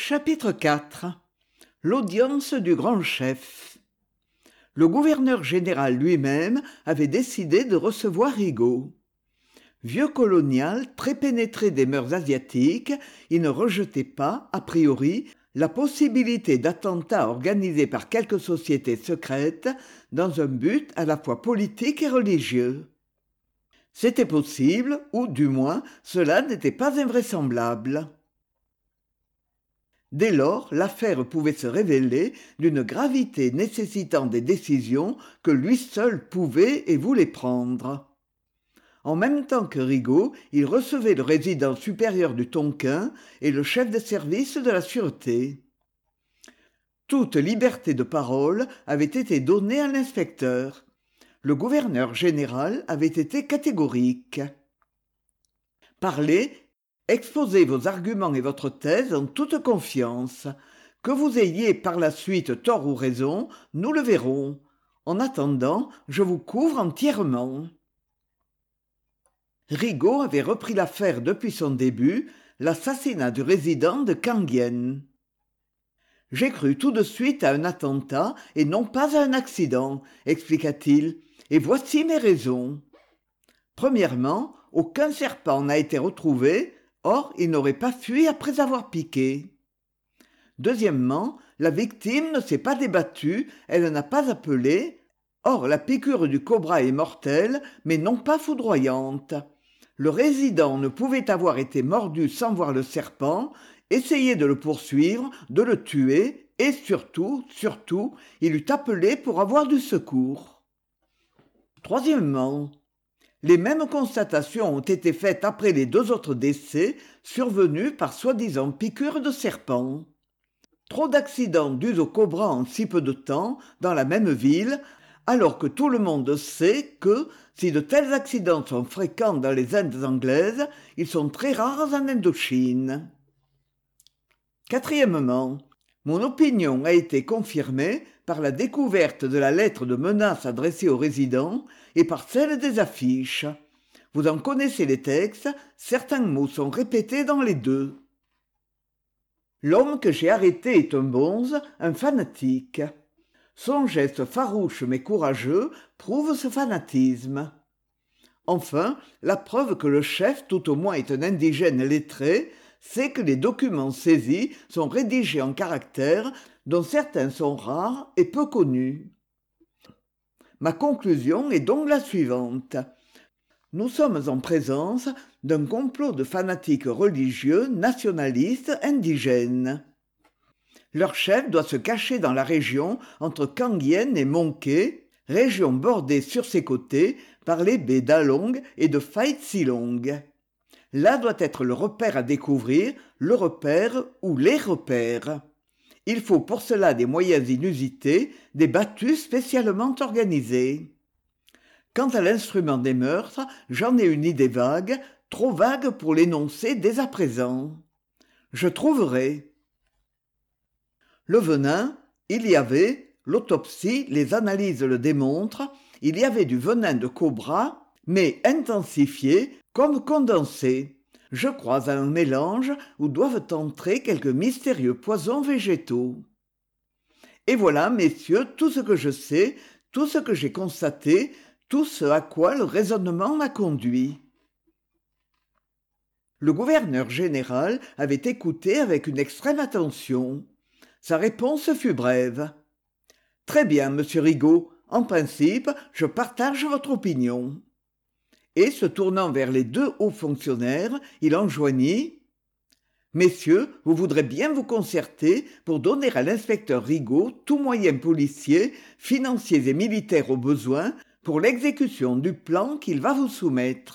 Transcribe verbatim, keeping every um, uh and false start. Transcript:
Chapitre quatre. L'audience du grand chef. Le gouverneur général lui-même avait décidé de recevoir Rigaud. Vieux colonial, très pénétré des mœurs asiatiques, il ne rejetait pas, a priori, la possibilité d'attentats organisés par quelques sociétés secrètes dans un but à la fois politique et religieux. C'était possible, ou du moins, cela n'était pas invraisemblable. Dès lors, l'affaire pouvait se révéler d'une gravité nécessitant des décisions que lui seul pouvait et voulait prendre. En même temps que Rigaud, il recevait le résident supérieur du Tonkin et le chef de service de la sûreté. Toute liberté de parole avait été donnée à l'inspecteur. Le gouverneur général avait été catégorique. Parlez, exposez vos arguments et votre thèse en toute confiance. Que vous ayez par la suite tort ou raison, nous le verrons. En attendant, je vous couvre entièrement. Rigaud avait repris l'affaire depuis son début, l'assassinat du résident de Kangyen. J'ai cru tout de suite à un attentat et non pas à un accident, expliqua-t-il, et voici mes raisons. Premièrement, aucun serpent n'a été retrouvé, or il n'aurait pas fui après avoir piqué. Deuxièmement, la victime ne s'est pas débattue, elle n'a pas appelé, or la piqûre du cobra est mortelle, mais non pas foudroyante. Le résident ne pouvait avoir été mordu sans voir le serpent, essayer de le poursuivre, de le tuer, et surtout, surtout, il eût appelé pour avoir du secours. Troisièmement, les mêmes constatations ont été faites après les deux autres décès survenus par soi-disant piqûres de serpent. Trop d'accidents dus au cobra en si peu de temps, dans la même ville, alors que tout le monde sait que, si de tels accidents sont fréquents dans les Indes anglaises, ils sont très rares en Indochine. Quatrièmement, mon opinion a été confirmée par la découverte de la lettre de menace adressée aux résidents et par celle des affiches. Vous en connaissez les textes, certains mots sont répétés dans les deux. L'homme que j'ai arrêté est un bonze, un fanatique. Son geste farouche mais courageux prouve ce fanatisme. Enfin, la preuve que le chef, tout au moins, est un indigène lettré, c'est que les documents saisis sont rédigés en caractères dont certains sont rares et peu connus. Ma conclusion est donc la suivante. Nous sommes en présence d'un complot de fanatiques religieux, nationalistes, indigènes. Leur chef doit se cacher dans la région entre Kangyen et Mongke, région bordée sur ses côtés par les baies d'Along et de Phait Silong. Là doit être le repère à découvrir, le repère ou les repères. Il faut pour cela des moyens inusités, des battues spécialement organisées. Quant à l'instrument des meurtres, j'en ai une idée vague, trop vague pour l'énoncer dès à présent. Je trouverai. Le venin, il y avait, l'autopsie, les analyses le démontrent, il y avait du venin de cobra, mais intensifié comme condensé. Je crois à un mélange où doivent entrer quelques mystérieux poisons végétaux. Et voilà, messieurs, tout ce que je sais, tout ce que j'ai constaté, tout ce à quoi le raisonnement m'a conduit. Le gouverneur général avait écouté avec une extrême attention. Sa réponse fut brève. « Très bien, monsieur Rigaud, en principe, je partage votre opinion. » Et, se tournant vers les deux hauts fonctionnaires, il enjoignit « Messieurs, vous voudrez bien vous concerter pour donner à l'inspecteur Rigaud tout moyen policier, financier et militaire au besoin pour l'exécution du plan qu'il va vous soumettre. »